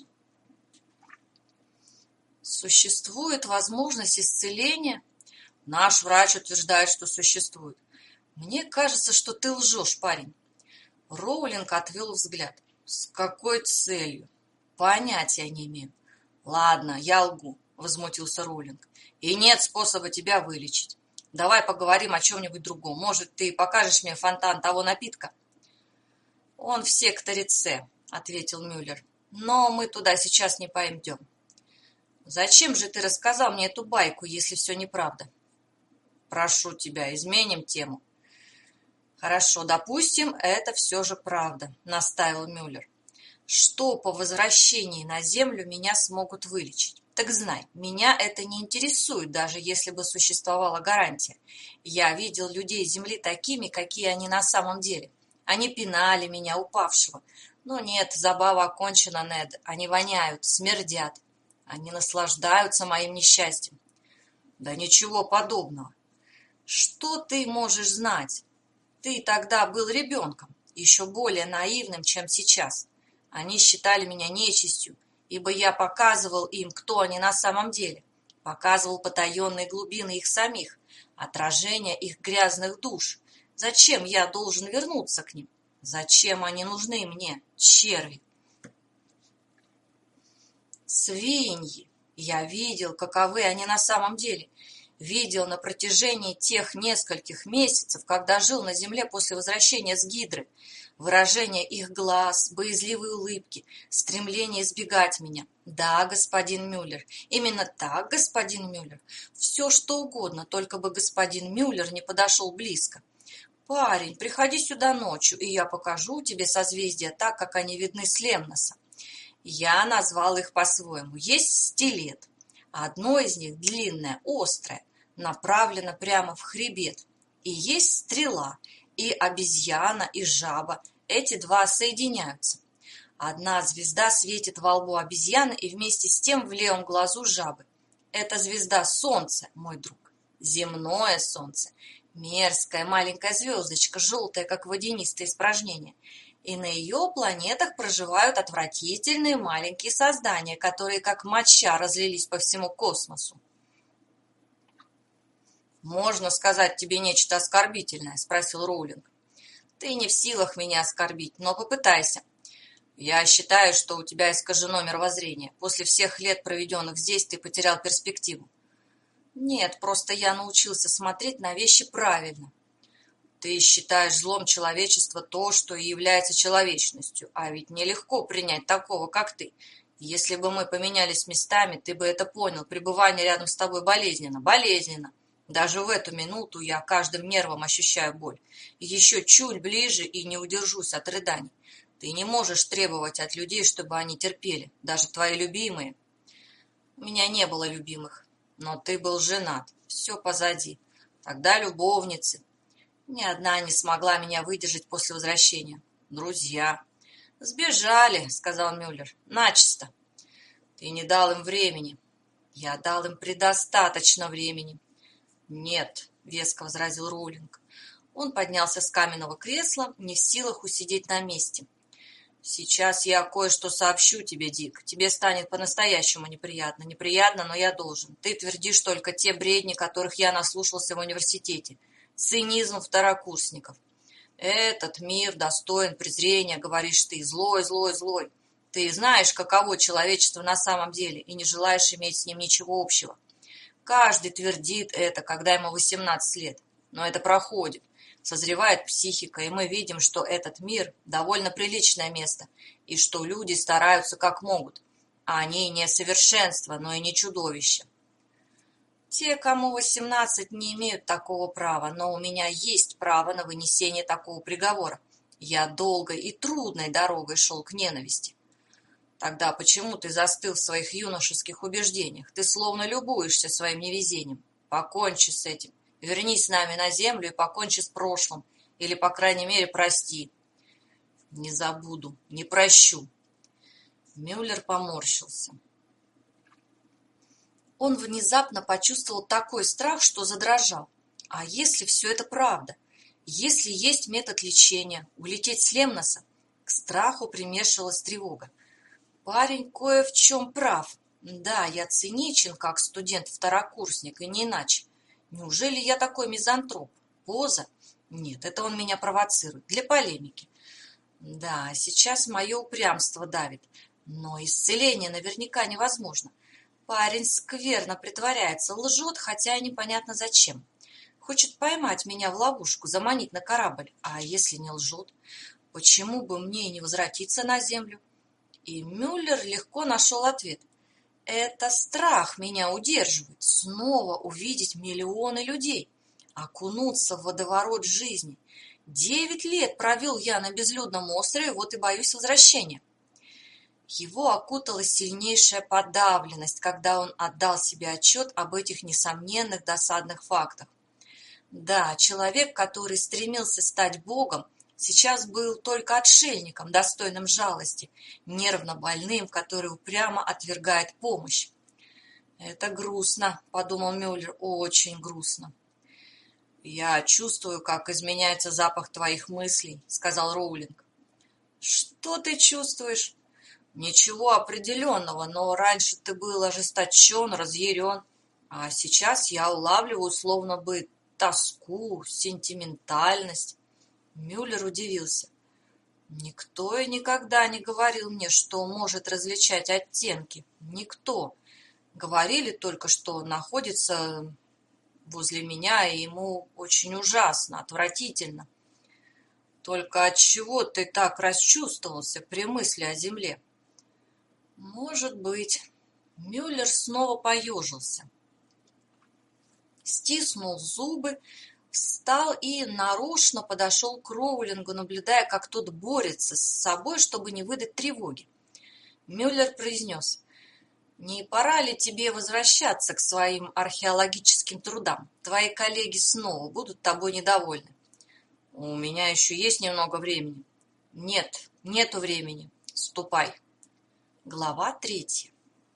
[SPEAKER 1] Существует возможность исцеления? Наш врач утверждает, что существует. Мне кажется, что ты лжешь, парень. Роулинг отвел взгляд. С какой целью? Понятия не имею. Ладно, я лгу, возмутился Роулинг. И нет способа тебя вылечить. Давай поговорим о чем-нибудь другом. Может, ты покажешь мне фонтан того напитка? Он в секторе С, ответил Мюллер. Но мы туда сейчас не пойдем. Зачем же ты рассказал мне эту байку, если все неправда? Прошу тебя, изменим тему. Хорошо, допустим, это все же правда, настаивал Мюллер. Что по возвращении на Землю меня смогут вылечить? Так знай, меня это не интересует, даже если бы существовала гарантия. Я видел людей Земли такими, какие они на самом деле. Они пинали меня, упавшего. Но нет, забава окончена, Нед. Они воняют, смердят. Они наслаждаются моим несчастьем. Да ничего подобного. Что ты можешь знать? Ты тогда был ребенком, еще более наивным, чем сейчас. Они считали меня нечистью, ибо я показывал им, кто они на самом деле. Показывал потаенные глубины их самих, отражение их грязных душ. Зачем я должен вернуться к ним? Зачем они нужны мне, черви? Свиньи. Я видел, каковы они на самом деле. Видел на протяжении тех нескольких месяцев, когда жил на земле после возвращения с Гидры. Выражение их глаз, боязливые улыбки, стремление избегать меня. Да, господин Мюллер, именно так, господин Мюллер. Все, что угодно, только бы господин Мюллер не подошел близко. Парень, приходи сюда ночью, и я покажу тебе созвездия так, как они видны с Лемноса. Я назвал их по-своему. Есть стилет. Одно из них длинное, острое, направлено прямо в хребет. И есть стрела. И обезьяна, и жаба. Эти два соединяются. Одна звезда светит во лбу обезьяны и вместе с тем в левом глазу жабы. Это звезда Солнце, мой друг. Земное Солнце. Мерзкая маленькая звездочка, желтая, как водянистое испражнение. И на ее планетах проживают отвратительные маленькие создания, которые как моча разлились по всему космосу. «Можно сказать тебе нечто оскорбительное?» – спросил Роулинг. «Ты не в силах меня оскорбить, но попытайся. Я считаю, что у тебя искажено мировоззрение. После всех лет, проведенных здесь, ты потерял перспективу». «Нет, просто я научился смотреть на вещи правильно». «Ты считаешь злом человечества то, что и является человечностью, а ведь нелегко принять такого, как ты. Если бы мы поменялись местами, ты бы это понял. Пребывание рядом с тобой болезненно, болезненно. Даже в эту минуту я каждым нервом ощущаю боль. Еще чуть ближе и не удержусь от рыданий. Ты не можешь требовать от людей, чтобы они терпели, даже твои любимые». «У меня не было любимых, но ты был женат, все позади. Тогда любовницы. Ни одна не смогла меня выдержать после возвращения. Друзья». «Сбежали», — сказал Мюллер, — «начисто». «Ты не дал им времени». «Я дал им предостаточно времени». «Нет», — веско возразил Роулинг. Он поднялся с каменного кресла, не в силах усидеть на месте. «Сейчас я кое-что сообщу тебе, Дик. Тебе станет по-настоящему неприятно. Неприятно, но я должен. Ты твердишь только те бредни, которых я наслушался в университете. Цинизм второкурсников. Этот мир достоин презрения, говоришь ты. Злой, злой, злой. Ты знаешь, каково человечество на самом деле, и не желаешь иметь с ним ничего общего. Каждый твердит это, когда ему восемнадцать лет. Но это проходит. Созревает психика, и мы видим, что этот мир довольно приличное место, и что люди стараются как могут. А они не совершенство, но и не чудовище. Те, кому восемнадцать, не имеют такого права, но у меня есть право на вынесение такого приговора. Я долгой и трудной дорогой шел к ненависти. Тогда почему ты застыл в своих юношеских убеждениях? Ты словно любуешься своим невезением. Покончи с этим. Вернись с нами на землю и покончи с прошлым. Или, по крайней мере, прости. Не забуду, не прощу. Мюллер поморщился. Он внезапно почувствовал такой страх, что задрожал. А если все это правда? Если есть метод лечения, улететь с Лемноса? К страху примешивалась тревога. Парень кое в чем прав. Да, я циничен, как студент-второкурсник, и не иначе. Неужели я такой мизантроп? Поза? Нет, это он меня провоцирует, для полемики. Да, сейчас мое упрямство давит, но исцеление наверняка невозможно. Парень скверно притворяется, лжет, хотя и непонятно зачем. Хочет поймать меня в ловушку, заманить на корабль. А если не лжет? Почему бы мне не возвратиться на землю? И Мюллер легко нашел ответ. Это страх меня удерживает. Снова увидеть миллионы людей. Окунуться в водоворот жизни. Девять лет провел я на безлюдном острове, вот и боюсь возвращения. Его окутала сильнейшая подавленность, когда он отдал себе отчет об этих несомненных досадных фактах. Да, человек, который стремился стать Богом, сейчас был только отшельником, достойным жалости, нервно больным, который упрямо отвергает помощь. «Это грустно», — подумал Мюллер, — «очень грустно». «Я чувствую, как изменяется запах твоих мыслей», — сказал Роулинг. «Что ты чувствуешь?» «Ничего определенного, но раньше ты был ожесточен, разъярен, а сейчас я улавливаю словно бы тоску, сентиментальность. Мюллер удивился. Никто и никогда не говорил мне, что может различать оттенки. Никто. Говорили только, что он находится возле меня, и ему очень ужасно, отвратительно. Только отчего ты так расчувствовался при мысли о земле? Может быть. Мюллер снова поежился. Стиснул зубы, встал и нарочно подошел к Роулингу, наблюдая, как тот борется с собой, чтобы не выдать тревоги. Мюллер произнес: «Не пора ли тебе возвращаться к своим археологическим трудам? Твои коллеги снова будут тобой недовольны». «У меня еще есть немного времени». «Нет, нету времени. Ступай». Глава третья.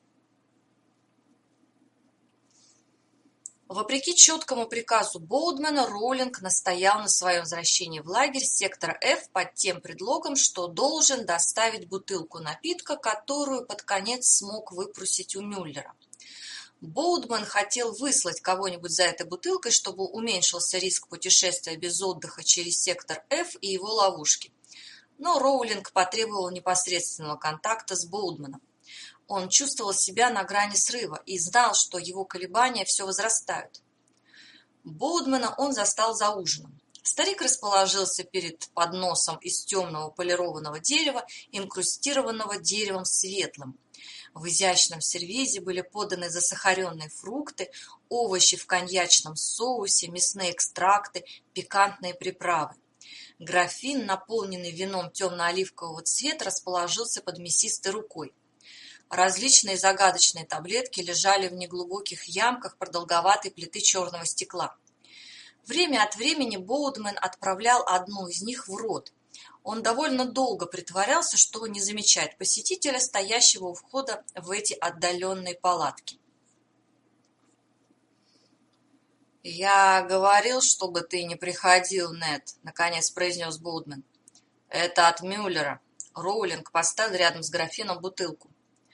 [SPEAKER 1] Вопреки четкому приказу Боудмана, Роулинг настоял на своем возвращении в лагерь сектора F под тем предлогом, что должен доставить бутылку напитка, которую под конец смог выпросить у Мюллера. Боудман хотел выслать кого-нибудь за этой бутылкой, чтобы уменьшился риск путешествия без отдыха через сектор F и его ловушки. Но Роулинг потребовал непосредственного контакта с Боудманом. Он чувствовал себя на грани срыва и знал, что его колебания все возрастают. Боудмана он застал за ужином. Старик расположился перед подносом из темного полированного дерева, инкрустированного деревом светлым. В изящном сервизе были поданы засахаренные фрукты, овощи в коньячном соусе, мясные экстракты, пикантные приправы. Графин, наполненный вином темно-оливкового цвета, расположился под мясистой рукой. Различные загадочные таблетки лежали в неглубоких ямках продолговатой плиты черного стекла. Время от времени Боудман отправлял одну из них в рот. Он довольно долго притворялся, что не замечает посетителя, стоящего у входа в эти отдаленные палатки. «Я говорил, чтобы ты не приходил, Нед», — наконец произнес Боудман. «Это от Мюллера». Роулинг поставил рядом с графином бутылку.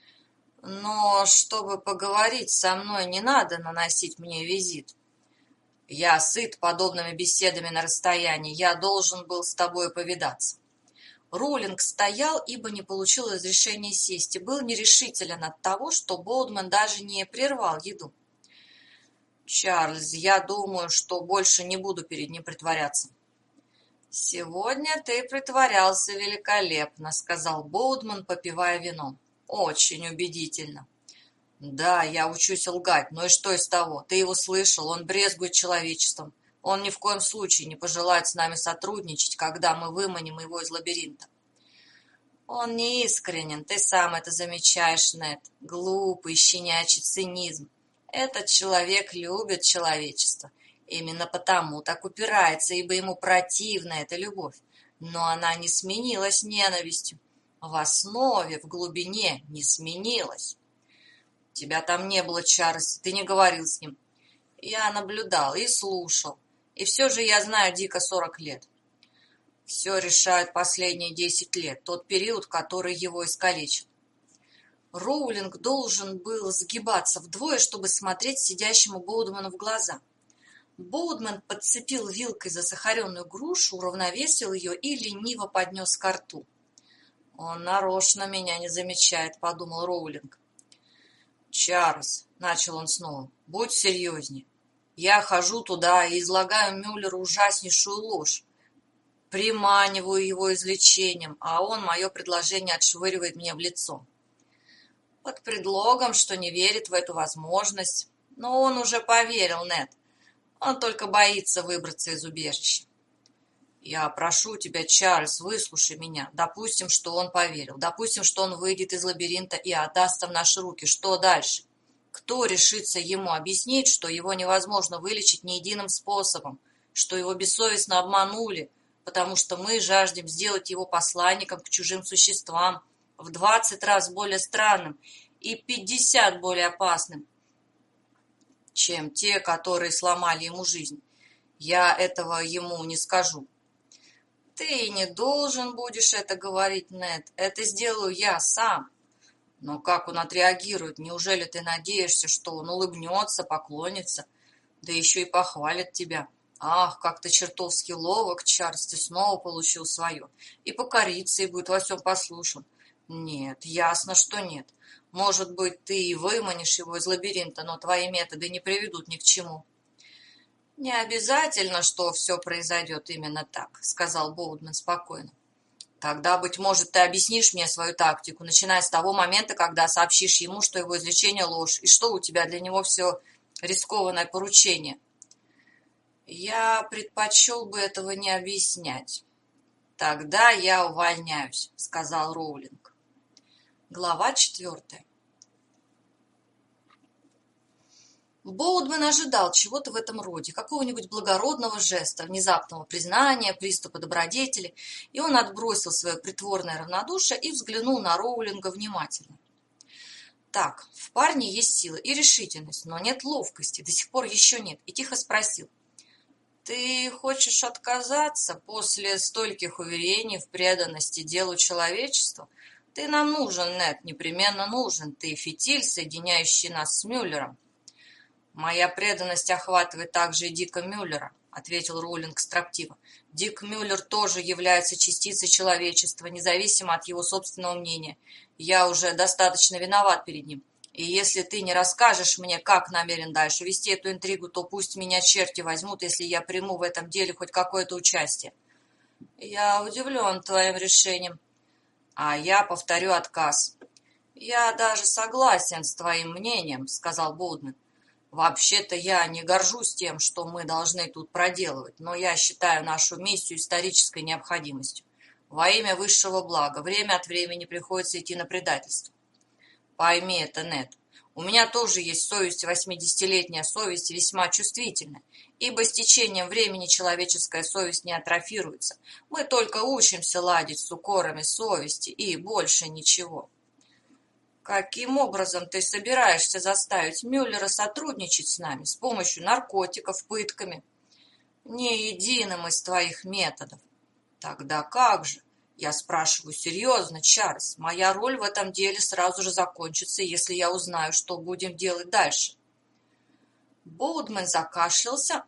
[SPEAKER 1] «Но чтобы поговорить со мной, не надо наносить мне визит. Я сыт подобными беседами на расстоянии, я должен был с тобой повидаться». Роулинг стоял, ибо не получил разрешения сесть, и был нерешителен от того, что Боудман даже не прервал еду. «Чарльз, я думаю, что больше не буду перед ним притворяться». «Сегодня ты притворялся великолепно», — сказал Боудман, попивая вино. «Очень убедительно». «Да, я учусь лгать, но и что из того? Ты его слышал, он брезгует человечеством. Он ни в коем случае не пожелает с нами сотрудничать, когда мы выманим его из лабиринта». «Он не искренен, ты сам это замечаешь, Нед. Глупый, щенячий цинизм. Этот человек любит человечество. Именно потому так упирается, ибо ему противна эта любовь. Но она не сменилась ненавистью. В основе, в глубине не сменилась. Тебя там не было, Чарльз, ты не говорил с ним. Я наблюдал и слушал. И все же я знаю Дика сорок лет. Все решают последние десять лет, тот период, который его искалечил. Роулинг должен был сгибаться вдвое, чтобы смотреть сидящему Боудману в глаза. Боудман подцепил вилкой засахаренную грушу, уравновесил ее и лениво поднес ко рту. «Он нарочно меня не замечает», — подумал Роулинг. «Чарльз», — начал он снова, — «будь серьезнее. Я хожу туда и излагаю Мюллеру ужаснейшую ложь. Приманиваю его излечением, а он мое предложение отшвыривает мне в лицо. Под предлогом, что не верит в эту возможность. Но он уже поверил, Нед. Он только боится выбраться из убежища. Я прошу тебя, Чарльз, выслушай меня. Допустим, что он поверил. Допустим, что он выйдет из лабиринта и отдастся в наши руки. Что дальше? Кто решится ему объяснить, что его невозможно вылечить ни единым способом, что его бессовестно обманули, потому что мы жаждем сделать его посланником к чужим существам, в двадцать раз более странным и пятьдесят более опасным, чем те, которые сломали ему жизнь. Я этого ему не скажу. Ты не должен будешь это говорить, Нед. Это сделаю я сам. Но как он отреагирует? Неужели ты надеешься, что он улыбнется, поклонится, да еще и похвалит тебя? Ах, как ты чертовски ловок, Чарльз, ты снова получил свое. И покорится, и будет во всем послушен. Нет, ясно, что нет. Может быть, ты и выманишь его из лабиринта, но твои методы не приведут ни к чему. Не обязательно, что все произойдет именно так, сказал Боудман спокойно. Тогда, быть может, ты объяснишь мне свою тактику, начиная с того момента, когда сообщишь ему, что его извлечение ложь, и что у тебя для него все рискованное поручение. Я предпочел бы этого не объяснять. Тогда я увольняюсь, сказал Роулинг. Глава четвертая. Боудман ожидал чего-то в этом роде, какого-нибудь благородного жеста, внезапного признания, приступа добродетели, и он отбросил свое притворное равнодушие и взглянул на Роулинга внимательно. Так, в парне есть сила и решительность, но нет ловкости, до сих пор еще нет, и тихо спросил. Ты хочешь отказаться после стольких уверений в преданности делу человечества? Ты нам нужен, Нед, непременно нужен, ты фитиль, соединяющий нас с Мюллером. «Моя преданность охватывает также и Дика Мюллера», — ответил Роулинг строптиво. «Дик Мюллер тоже является частицей человечества, независимо от его собственного мнения. Я уже достаточно виноват перед ним. И если ты не расскажешь мне, как намерен дальше вести эту интригу, то пусть меня черти возьмут, если я приму в этом деле хоть какое-то участие». «Я удивлен твоим решением». «А я повторю отказ». «Я даже согласен с твоим мнением», — сказал Боудман. «Вообще-то я не горжусь тем, что мы должны тут проделывать, но я считаю нашу миссию исторической необходимостью. Во имя высшего блага время от времени приходится идти на предательство. Пойми это, Нед. У меня тоже есть совесть, восьмидесятилетняя совесть, весьма чувствительная, ибо с течением времени человеческая совесть не атрофируется. Мы только учимся ладить с укорами совести и больше ничего». «Каким образом ты собираешься заставить Мюллера сотрудничать с нами с помощью наркотиков, пытками?» «Ни единым из твоих методов». «Тогда как же? Я спрашиваю серьезно, Чарльз. Моя роль в этом деле сразу же закончится, если я узнаю, что будем делать дальше». Боудман закашлялся,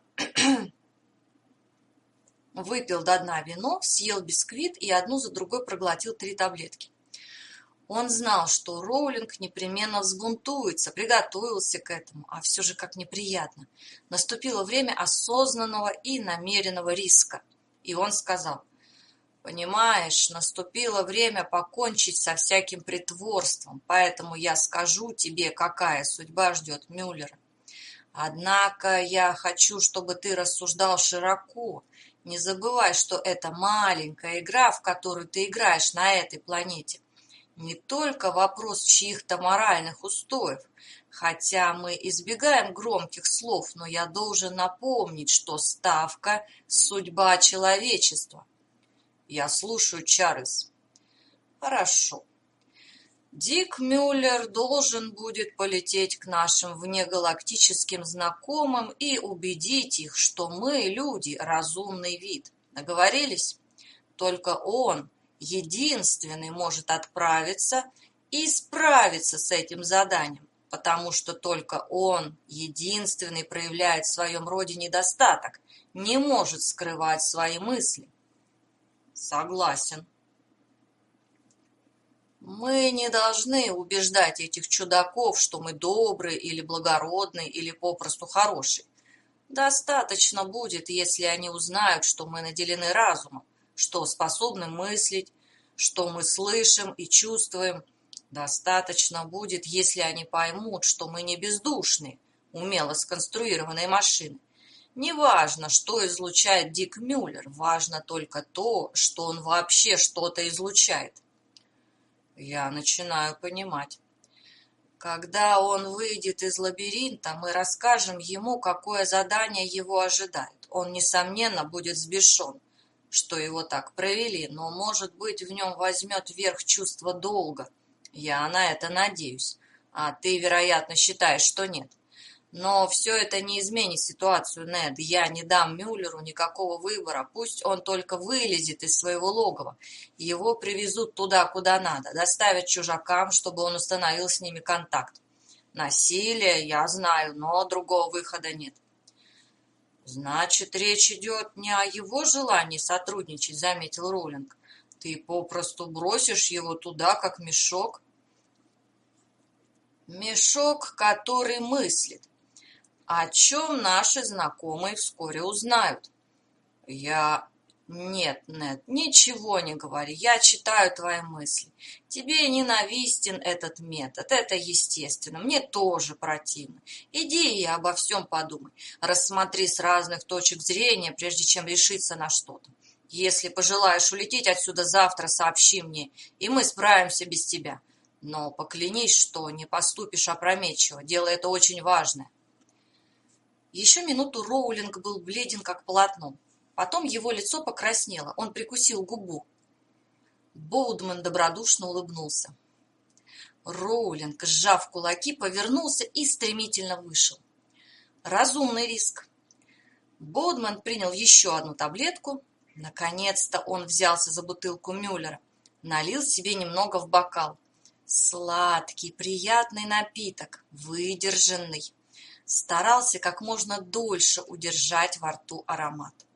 [SPEAKER 1] выпил до дна вино, съел бисквит и одну за другой проглотил три таблетки. Он знал, что Роулинг непременно взбунтуется, приготовился к этому, а все же как неприятно. Наступило время осознанного и намеренного риска. И он сказал, «Понимаешь, наступило время покончить со всяким притворством, поэтому я скажу тебе, какая судьба ждет Мюллера. Однако я хочу, чтобы ты рассуждал широко. Не забывай, что это маленькая игра, в которую ты играешь на этой планете. Не только вопрос чьих-то моральных устоев, хотя мы избегаем громких слов, но я должен напомнить, что ставка – судьба человечества. Я слушаю, Чарльз. Хорошо. Дик Мюллер должен будет полететь к нашим внегалактическим знакомым и убедить их, что мы, люди, разумный вид. Договорились? Только он единственный может отправиться и справиться с этим заданием, потому что только он единственный проявляет в своем роде недостаток, не может скрывать свои мысли. Согласен. Мы не должны убеждать этих чудаков, что мы добрые или благородные или попросту хорошие. Достаточно будет, если они узнают, что мы наделены разумом, что способны мыслить, что мы слышим и чувствуем. Достаточно будет, если они поймут, что мы не бездушные, умело сконструированные машины. Неважно, что излучает Дик Мюллер, важно только то, что он вообще что-то излучает. Я начинаю понимать. Когда он выйдет из лабиринта, мы расскажем ему, какое задание его ожидает. Он, несомненно, будет взбешен, что его так провели, но, может быть, в нем возьмет верх чувство долга. Я на это надеюсь, а ты, вероятно, считаешь, что нет. Но все это не изменит ситуацию, Нед. Я не дам Мюллеру никакого выбора. Пусть он только вылезет из своего логова. Его привезут туда, куда надо. Доставят чужакам, чтобы он установил с ними контакт. Насилие, я знаю, но другого выхода нет. Значит, речь идет не о его желании сотрудничать, заметил Роулинг. Ты попросту бросишь его туда, как мешок. Мешок, который мыслит, о чем наши знакомые вскоре узнают. Я... Нет, Нед, ничего не говори, я читаю твои мысли. Тебе ненавистен этот метод, это естественно, мне тоже противно. Иди и обо всем подумай, рассмотри с разных точек зрения, прежде чем решиться на что-то. Если пожелаешь улететь отсюда завтра, сообщи мне, и мы справимся без тебя. Но поклянись, что не поступишь опрометчиво, дело это очень важное. Еще минуту Роулинг был бледен, как полотно. Потом его лицо покраснело, он прикусил губу. Боудман добродушно улыбнулся. Роулинг, сжав кулаки, повернулся и стремительно вышел. Разумный риск. Боудман принял еще одну таблетку. Наконец-то он взялся за бутылку Мюллера, налил себе немного в бокал. Сладкий, приятный напиток, выдержанный. Старался как можно дольше удержать во рту аромат.